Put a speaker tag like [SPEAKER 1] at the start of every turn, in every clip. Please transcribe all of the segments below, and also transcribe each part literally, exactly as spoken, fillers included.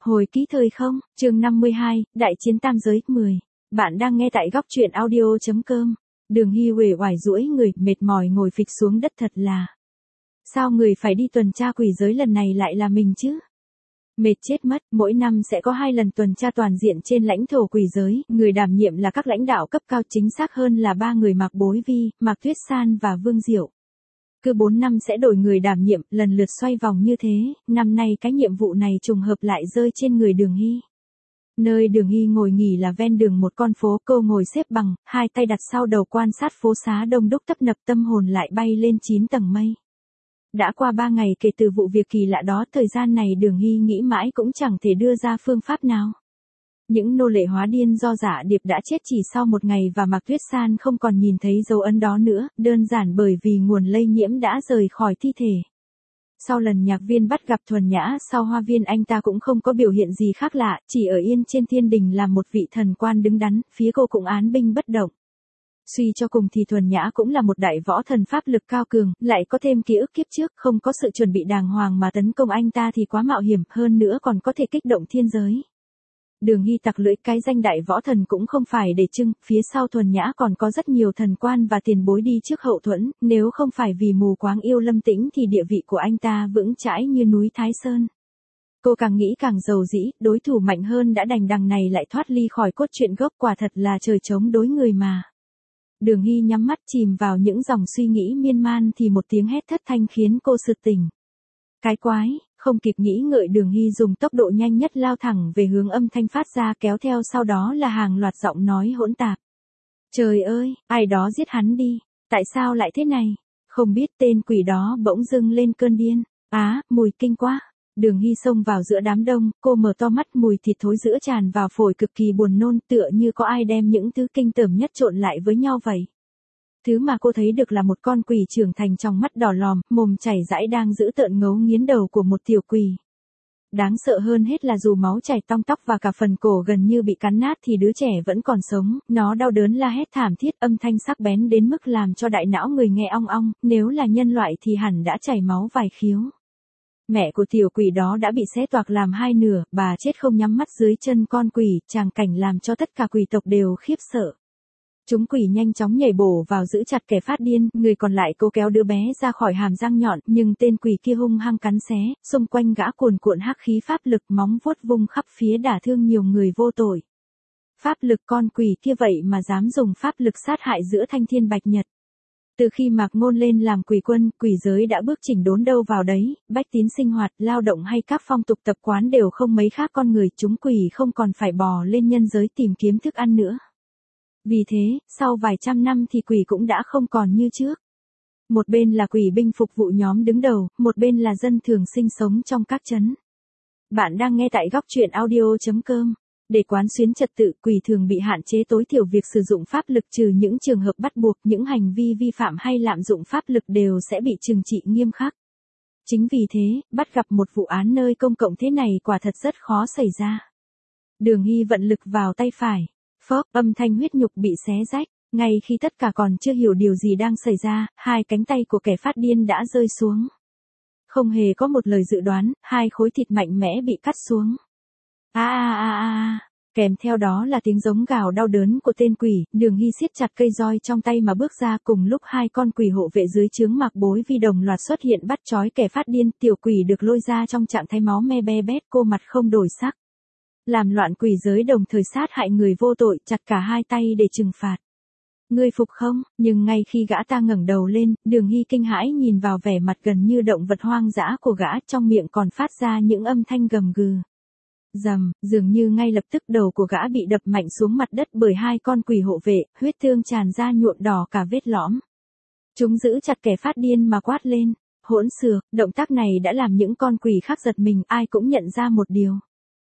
[SPEAKER 1] Hồi ký thời không, chương năm mươi hai, Đại chiến tam giới, mười. Bạn đang nghe tại góc truyện audio.com. Đường Hy uể oải duỗi người, mệt mỏi ngồi phịch xuống đất thật là. Sao người phải đi tuần tra quỷ giới lần này lại là mình chứ? Mệt chết mất, mỗi năm sẽ có hai lần tuần tra toàn diện trên lãnh thổ quỷ giới, người đảm nhiệm là các lãnh đạo cấp cao, chính xác hơn là ba người Mạc Bối Vi, Mạc Tuyết San và Vương Diệu. Cứ bốn năm sẽ đổi người đảm nhiệm, lần lượt xoay vòng như thế, năm nay cái nhiệm vụ này trùng hợp lại rơi trên người Đường Hy. Nơi Đường Hy ngồi nghỉ là ven đường một con phố, cô ngồi xếp bằng, hai tay đặt sau đầu quan sát phố xá đông đúc tấp nập, tâm hồn lại bay lên chín tầng mây. Đã qua ba ngày kể từ vụ việc kỳ lạ đó, thời gian này Đường Hy nghĩ mãi cũng chẳng thể đưa ra phương pháp nào. Những nô lệ hóa điên do Dạ Điệp đã chết chỉ sau một ngày và Mạc Tuyết San không còn nhìn thấy dấu ấn đó nữa, đơn giản bởi vì nguồn lây nhiễm đã rời khỏi thi thể. Sau lần Nhạc Viên bắt gặp Thuần Nhã sau hoa viên, anh ta cũng không có biểu hiện gì khác lạ, chỉ ở yên trên thiên đình làm một vị thần quan đứng đắn, phía cô cũng án binh bất động. Suy cho cùng thì Thuần Nhã cũng là một đại võ thần pháp lực cao cường, lại có thêm ký ức kiếp trước, không có sự chuẩn bị đàng hoàng mà tấn công anh ta thì quá mạo hiểm, hơn nữa còn có thể kích động thiên giới. Đường Hy tặc lưỡi, cái danh đại võ thần cũng không phải để trưng, phía sau Thuần Nhã còn có rất nhiều thần quan và tiền bối đi trước hậu thuẫn, nếu không phải vì mù quáng yêu Lâm Tĩnh thì địa vị của anh ta vững chãi như núi Thái Sơn. Cô càng nghĩ càng giàu dĩ, đối thủ mạnh hơn đã đành đằng này lại thoát ly khỏi cốt truyện gốc, quả thật là trời chống đối người mà. Đường Hy nhắm mắt chìm vào những dòng suy nghĩ miên man thì một tiếng hét thất thanh khiến cô sực tỉnh. Cái quái! Không kịp nghĩ ngợi, Đường Hy dùng tốc độ nhanh nhất lao thẳng về hướng âm thanh phát ra, kéo theo sau đó là hàng loạt giọng nói hỗn tạp. Trời ơi, ai đó giết hắn đi, tại sao lại thế này? Không biết tên quỷ đó bỗng dưng lên cơn điên. Á, mùi kinh quá. Đường Hy xông vào giữa đám đông, cô mở to mắt, mùi thịt thối rữa tràn vào phổi cực kỳ buồn nôn, tựa như có ai đem những thứ kinh tởm nhất trộn lại với nhau vậy. Thứ mà cô thấy được là một con quỷ trưởng thành trong mắt đỏ lòm, mồm chảy rãi đang giữ tợn ngấu nghiến đầu của một tiểu quỷ. Đáng sợ hơn hết là dù máu chảy tong tóc và cả phần cổ gần như bị cắn nát thì đứa trẻ vẫn còn sống, nó đau đớn la hét thảm thiết, âm thanh sắc bén đến mức làm cho đại não người nghe ong ong, nếu là nhân loại thì hẳn đã chảy máu vài khiếu. Mẹ của tiểu quỷ đó đã bị xé toạc làm hai nửa, bà chết không nhắm mắt dưới chân con quỷ, tràng cảnh làm cho tất cả quỷ tộc đều khiếp sợ. Chúng quỷ nhanh chóng nhảy bổ vào giữ chặt kẻ phát điên, người còn lại cố kéo đứa bé ra khỏi hàm răng nhọn, nhưng tên quỷ kia hung hăng cắn xé, xung quanh gã cuồn cuộn hắc khí pháp lực, móng vuốt vung khắp phía đả thương nhiều người vô tội. Pháp lực, con quỷ kia vậy mà dám dùng pháp lực sát hại giữa thanh thiên bạch nhật. Từ khi Mạc Ngôn lên làm quỷ quân, quỷ giới đã bước chỉnh đốn đâu vào đấy, bách tín sinh hoạt, lao động hay các phong tục tập quán đều không mấy khác con người, chúng quỷ không còn phải bò lên nhân giới tìm kiếm thức ăn nữa. Vì thế, sau vài trăm năm thì quỷ cũng đã không còn như trước. Một bên là quỷ binh phục vụ nhóm đứng đầu, một bên là dân thường sinh sống trong các trấn. Bạn đang nghe tại góc truyện audio.com. Để quán xuyến trật tự, quỷ thường bị hạn chế tối thiểu việc sử dụng pháp lực, trừ những trường hợp bắt buộc, những hành vi vi phạm hay lạm dụng pháp lực đều sẽ bị trừng trị nghiêm khắc. Chính vì thế, bắt gặp một vụ án nơi công cộng thế này quả thật rất khó xảy ra. Đường Hy vận lực vào tay phải. Phốc, âm thanh huyết nhục bị xé rách, ngay khi tất cả còn chưa hiểu điều gì đang xảy ra, hai cánh tay của kẻ phát điên đã rơi xuống. Không hề có một lời dự đoán, hai khối thịt mạnh mẽ bị cắt xuống. A a a a, kèm theo đó là tiếng giống gào đau đớn của tên quỷ. Đường Hy siết chặt cây roi trong tay mà bước ra, cùng lúc hai con quỷ hộ vệ dưới trướng Mạc Bối Vi đồng loạt xuất hiện bắt trói kẻ phát điên. Tiểu quỷ được lôi ra trong trạng thái máu me be bét, cô mặt không đổi sắc. Làm loạn quỷ giới đồng thời sát hại người vô tội, chặt cả hai tay để trừng phạt. Ngươi phục không? Nhưng ngay khi gã ta ngẩng đầu lên, Đường Hy kinh hãi nhìn vào vẻ mặt gần như động vật hoang dã của gã, trong miệng còn phát ra những âm thanh gầm gừ. Rầm, dường như ngay lập tức đầu của gã bị đập mạnh xuống mặt đất bởi hai con quỷ hộ vệ, huyết tương tràn ra nhuộm đỏ cả vết lõm. Chúng giữ chặt kẻ phát điên mà quát lên. Hỗn xược, động tác này đã làm những con quỷ khác giật mình, ai cũng nhận ra một điều.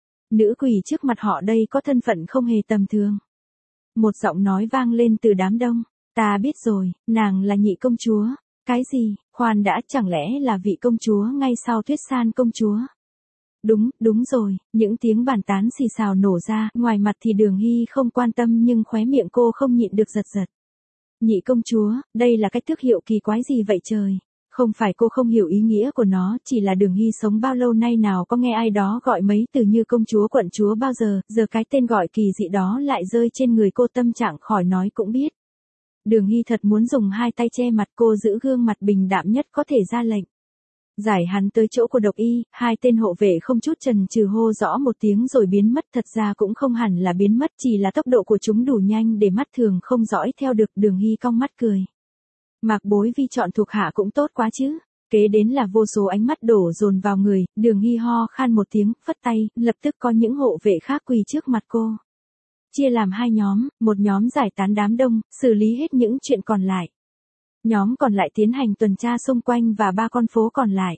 [SPEAKER 1] Nữ quỷ trước mặt họ đây có thân phận không hề tầm thường. Một giọng nói vang lên từ đám đông. Ta biết rồi, nàng là nhị công chúa. Cái gì, khoan đã, chẳng lẽ là vị công chúa ngay sau Tuyết San công chúa? Đúng, đúng rồi, những tiếng bàn tán xì xào nổ ra, ngoài mặt thì Đường Hy không quan tâm nhưng khóe miệng cô không nhịn được giật giật. Nhị công chúa, đây là cái tước hiệu kỳ quái gì vậy trời? Không phải cô không hiểu ý nghĩa của nó, chỉ là Đường Hy sống bao lâu nay nào có nghe ai đó gọi mấy từ như công chúa quận chúa bao giờ, giờ cái tên gọi kỳ dị đó lại rơi trên người cô, tâm trạng khỏi nói cũng biết. Đường Hy thật muốn dùng hai tay che mặt, cô giữ gương mặt bình đạm nhất có thể ra lệnh. Giải hắn tới chỗ của độc y, hai tên hộ vệ không chút chần chừ hô rõ một tiếng rồi biến mất, thật ra cũng không hẳn là biến mất, chỉ là tốc độ của chúng đủ nhanh để mắt thường không dõi theo được. Đường Hy cong mắt cười. Mạc Bối Vi chọn thuộc hạ cũng tốt quá chứ. Kế đến là vô số ánh mắt đổ dồn vào người, Đường Hy ho khan một tiếng, phất tay, lập tức có những hộ vệ khác quỳ trước mặt cô. Chia làm hai nhóm, một nhóm giải tán đám đông, xử lý hết những chuyện còn lại. Nhóm còn lại tiến hành tuần tra xung quanh và ba con phố còn lại.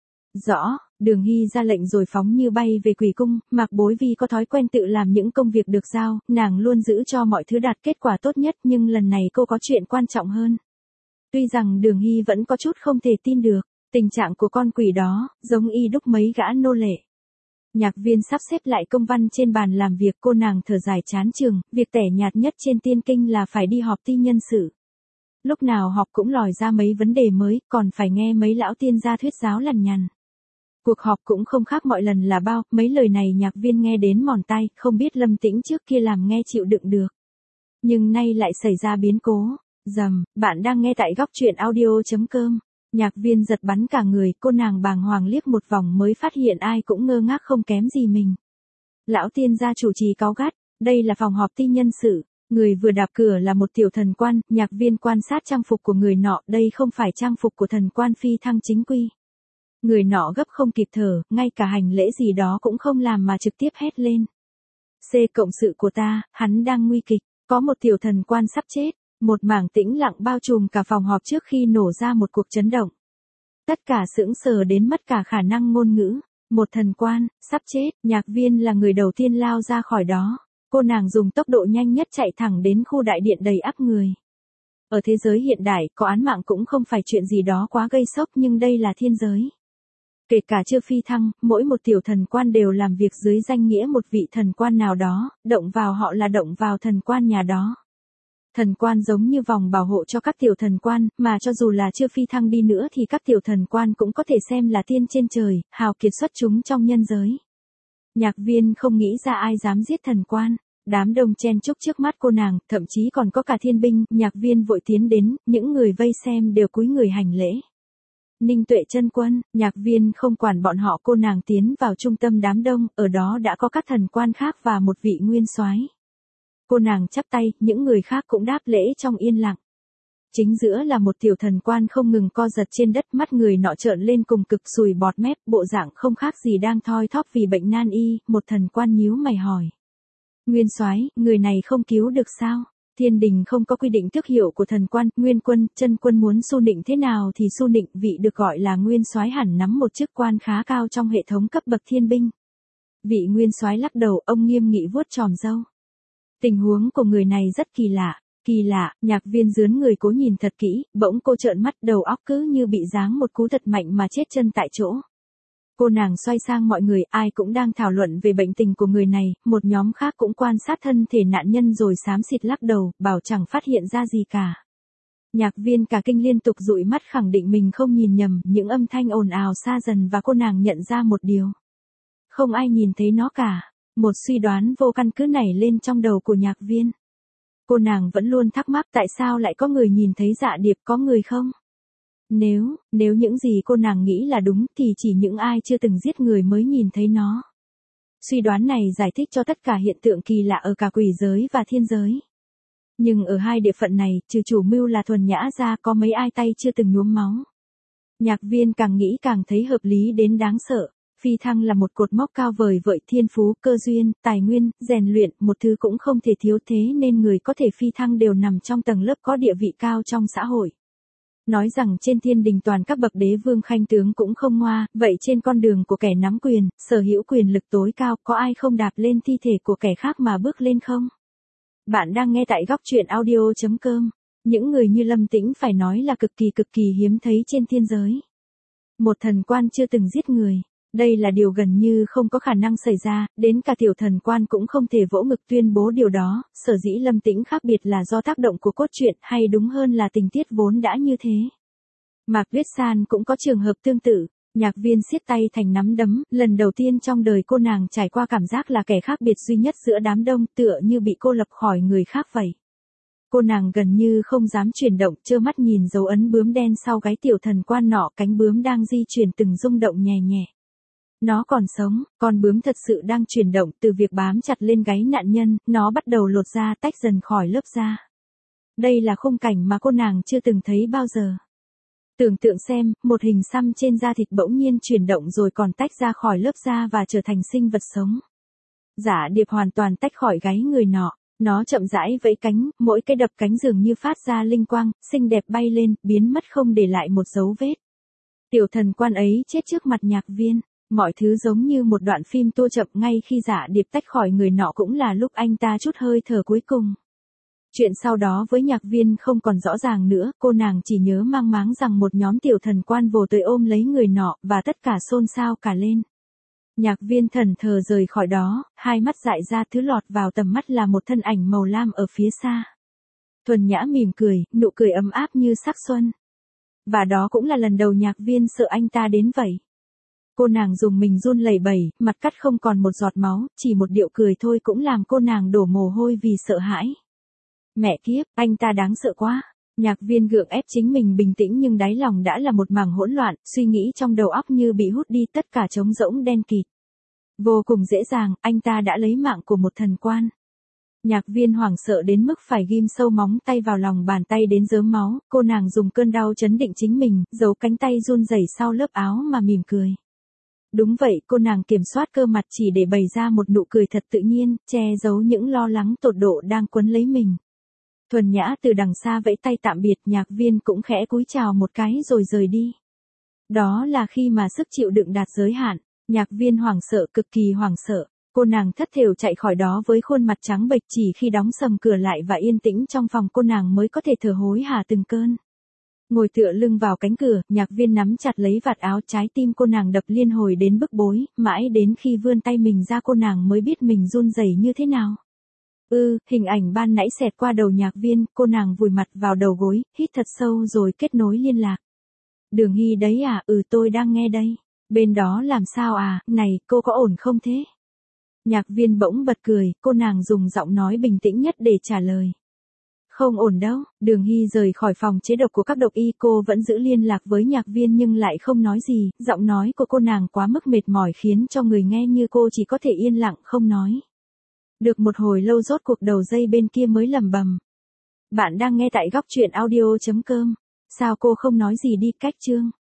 [SPEAKER 1] Rõ, Đường Hy ra lệnh rồi phóng như bay về Quỷ Cung. Mạc Bối Vi có thói quen tự làm những công việc được giao, nàng luôn giữ cho mọi thứ đạt kết quả tốt nhất, nhưng lần này cô có chuyện quan trọng hơn. Tuy rằng Đường Hy vẫn có chút không thể tin được, tình trạng của con quỷ đó, giống y đúc mấy gã nô lệ. Nhạc Viên sắp xếp lại công văn trên bàn làm việc, cô nàng thở dài chán chường, việc tẻ nhạt nhất trên tiên kinh là phải đi họp ti nhân sự. Lúc nào họp cũng lòi ra mấy vấn đề mới, còn phải nghe mấy lão tiên gia thuyết giáo lằn nhằn. Cuộc họp cũng không khác mọi lần là bao, mấy lời này Nhạc Viên nghe đến mòn tai, không biết Lâm Tĩnh trước kia làm nghe chịu đựng được. Nhưng nay lại xảy ra biến cố. Dầm, bạn đang nghe tại góc truyện audio chấm com. Nhạc Viên giật bắn cả người, cô nàng bàng hoàng liếc một vòng mới phát hiện ai cũng ngơ ngác không kém gì mình. Lão tiên gia chủ trì cáu gắt, đây là phòng họp ti nhân sự. Người vừa đạp cửa là một tiểu thần quan, Nhạc Viên quan sát trang phục của người nọ, đây không phải trang phục của thần quan phi thăng chính quy. Người nọ gấp không kịp thở, ngay cả hành lễ gì đó cũng không làm mà trực tiếp hét lên. C cộng sự của ta, hắn đang nguy kịch, có một tiểu thần quan sắp chết. Một mảng tĩnh lặng bao trùm cả phòng họp trước khi nổ ra một cuộc chấn động. Tất cả sững sờ đến mất cả khả năng ngôn ngữ. Một thần quan, sắp chết, Nhạc Viên là người đầu tiên lao ra khỏi đó. Cô nàng dùng tốc độ nhanh nhất chạy thẳng đến khu đại điện đầy ắp người. Ở thế giới hiện đại, có án mạng cũng không phải chuyện gì đó quá gây sốc, nhưng đây là thiên giới. Kể cả chưa phi thăng, mỗi một tiểu thần quan đều làm việc dưới danh nghĩa một vị thần quan nào đó, động vào họ là động vào thần quan nhà đó. Thần quan giống như vòng bảo hộ cho các tiểu thần quan, mà cho dù là chưa phi thăng đi nữa thì các tiểu thần quan cũng có thể xem là tiên trên trời, hào kiệt xuất chúng trong nhân giới. Nhạc Viên không nghĩ ra ai dám giết thần quan. Đám đông chen chúc trước mắt cô nàng, thậm chí còn có cả thiên binh. Nhạc Viên vội tiến đến, những người vây xem đều cúi người hành lễ. Ninh Tuệ chân quân, Nhạc Viên không quản bọn họ, cô nàng tiến vào trung tâm đám đông, ở đó đã có các thần quan khác và một vị nguyên soái. Cô nàng chắp tay, những người khác cũng đáp lễ trong yên lặng. Chính giữa là một tiểu thần quan không ngừng co giật trên đất, mắt người nọ trợn lên cùng cực, sùi bọt mép, bộ dạng không khác gì đang thoi thóp vì bệnh nan y. Một thần quan nhíu mày hỏi. Nguyên soái, người này không cứu được sao? Thiên đình không có quy định tước hiệu của thần quan. Nguyên quân, chân quân muốn su nịnh thế nào thì su nịnh, vị được gọi là nguyên soái hẳn nắm một chức quan khá cao trong hệ thống cấp bậc thiên binh. Vị nguyên soái lắc đầu, ông nghiêm nghị vuốt chòm râu. Tình huống của người này rất kỳ lạ, kỳ lạ. Nhạc Viên dướn người cố nhìn thật kỹ, bỗng cô trợn mắt, đầu óc cứ như bị giáng một cú thật mạnh mà chết chân tại chỗ. Cô nàng xoay sang mọi người, ai cũng đang thảo luận về bệnh tình của người này, một nhóm khác cũng quan sát thân thể nạn nhân rồi xám xịt lắc đầu, bảo chẳng phát hiện ra gì cả. Nhạc Viên cả kinh liên tục dụi mắt khẳng định mình không nhìn nhầm, những âm thanh ồn ào xa dần và cô nàng nhận ra một điều. Không ai nhìn thấy nó cả. Một suy đoán vô căn cứ nảy lên trong đầu của Nhạc Viên. Cô nàng vẫn luôn thắc mắc tại sao lại có người nhìn thấy Dạ Điệp, có người không? Nếu, nếu những gì cô nàng nghĩ là đúng thì chỉ những ai chưa từng giết người mới nhìn thấy nó. Suy đoán này giải thích cho tất cả hiện tượng kỳ lạ ở cả quỷ giới và thiên giới. Nhưng ở hai địa phận này, trừ chủ mưu là Thuần Nhã ra, có mấy ai tay chưa từng nhuốm máu. Nhạc Viên càng nghĩ càng thấy hợp lý đến đáng sợ. Phi thăng là một cột mốc cao vời vợi, thiên phú, cơ duyên, tài nguyên, rèn luyện, một thứ cũng không thể thiếu, thế nên người có thể phi thăng đều nằm trong tầng lớp có địa vị cao trong xã hội. Nói rằng trên thiên đình toàn các bậc đế vương khanh tướng cũng không ngoa, vậy trên con đường của kẻ nắm quyền, sở hữu quyền lực tối cao, có ai không đạp lên thi thể của kẻ khác mà bước lên không? Bạn đang nghe tại góc truyện audio chấm com. Những người như Lâm Tĩnh phải nói là cực kỳ cực kỳ hiếm thấy trên thiên giới. Một thần quan chưa từng giết người. Đây là điều gần như không có khả năng xảy ra, đến cả tiểu thần quan cũng không thể vỗ ngực tuyên bố điều đó, sở dĩ Lâm Tĩnh khác biệt là do tác động của cốt truyện, hay đúng hơn là tình tiết vốn đã như thế. Mạc Tuyết San cũng có trường hợp tương tự. Nhạc Viên siết tay thành nắm đấm, lần đầu tiên trong đời cô nàng trải qua cảm giác là kẻ khác biệt duy nhất giữa đám đông, tựa như bị cô lập khỏi người khác vậy. Cô nàng gần như không dám chuyển động, trơ mắt nhìn dấu ấn bướm đen sau gáy tiểu thần quan nọ, cánh bướm đang di chuyển từng rung động nhẹ nhẹ. Nó còn sống, con bướm thật sự đang chuyển động, từ việc bám chặt lên gáy nạn nhân, nó bắt đầu lột ra, tách dần khỏi lớp da. Đây là khung cảnh mà cô nàng chưa từng thấy bao giờ. Tưởng tượng xem, một hình xăm trên da thịt bỗng nhiên chuyển động rồi còn tách ra khỏi lớp da và trở thành sinh vật sống. Giả Điệp hoàn toàn tách khỏi gáy người nọ, nó chậm rãi vẫy cánh, mỗi cái đập cánh dường như phát ra linh quang, xinh đẹp bay lên, biến mất không để lại một dấu vết. Tiểu thần quan ấy chết trước mặt Nhạc Viên, mọi thứ giống như một đoạn phim tua chậm, ngay khi Giả Điệp tách khỏi người nọ cũng là lúc anh ta trút hơi thở cuối cùng. Chuyện sau đó với Nhạc Viên không còn rõ ràng nữa, cô nàng chỉ nhớ mang máng rằng một nhóm tiểu thần quan vồ tới ôm lấy người nọ, và tất cả xôn xao cả lên. Nhạc Viên thần thờ rời khỏi đó, hai mắt dại ra, thứ lọt vào tầm mắt là một thân ảnh màu lam ở phía xa. Thuần Nhã mỉm cười, nụ cười ấm áp như sắc xuân. Và đó cũng là lần đầu Nhạc Viên sợ anh ta đến vậy. Cô nàng dùng mình run lẩy bẩy, mặt cắt không còn một giọt máu, chỉ một điệu cười thôi cũng làm cô nàng đổ mồ hôi vì sợ hãi. Mẹ kiếp, anh ta đáng sợ quá. Nhạc Viên gượng ép chính mình bình tĩnh nhưng đáy lòng đã là một mảng hỗn loạn, suy nghĩ trong đầu óc như bị hút đi, tất cả trống rỗng đen kịt. Vô cùng dễ dàng, anh ta đã lấy mạng của một thần quan. Nhạc Viên hoảng sợ đến mức phải ghim sâu móng tay vào lòng bàn tay đến rớm máu, cô nàng dùng cơn đau trấn định chính mình, giấu cánh tay run rẩy sau lớp áo mà mỉm cười. Đúng vậy, cô nàng kiểm soát cơ mặt chỉ để bày ra một nụ cười thật tự nhiên, che giấu những lo lắng tột độ đang quấn lấy mình. Thuần Nhã từ đằng xa vẫy tay tạm biệt, Nhạc Viên cũng khẽ cúi chào một cái rồi rời đi. Đó là khi mà sức chịu đựng đạt giới hạn, Nhạc Viên hoảng sợ, cực kỳ hoảng sợ. Cô nàng thất thểu chạy khỏi đó với khuôn mặt trắng bệch, chỉ khi đóng sầm cửa lại và yên tĩnh trong phòng cô nàng mới có thể thở hối hả từng cơn. Ngồi tựa lưng vào cánh cửa, Nhạc Viên nắm chặt lấy vạt áo, trái tim cô nàng đập liên hồi đến bức bối, mãi đến khi vươn tay mình ra cô nàng mới biết mình run rẩy như thế nào. Ừ, hình ảnh ban nãy xẹt qua đầu Nhạc Viên, cô nàng vùi mặt vào đầu gối, hít thật sâu rồi kết nối liên lạc. Đường Hy đấy à, ừ tôi đang nghe đây. Bên đó làm sao à, này, cô có ổn không thế? Nhạc Viên bỗng bật cười, cô nàng dùng giọng nói bình tĩnh nhất để trả lời. Không ổn đâu. Đường Hy rời khỏi phòng chế độc của các độc y, cô vẫn giữ liên lạc với Nhạc Viên nhưng lại không nói gì, giọng nói của cô nàng quá mức mệt mỏi khiến cho người nghe như cô chỉ có thể yên lặng không nói. Được một hồi lâu rốt cuộc đầu dây bên kia mới lẩm bẩm. Bạn đang nghe tại góc truyện audio chấm com. Sao cô không nói gì đi, cách chương.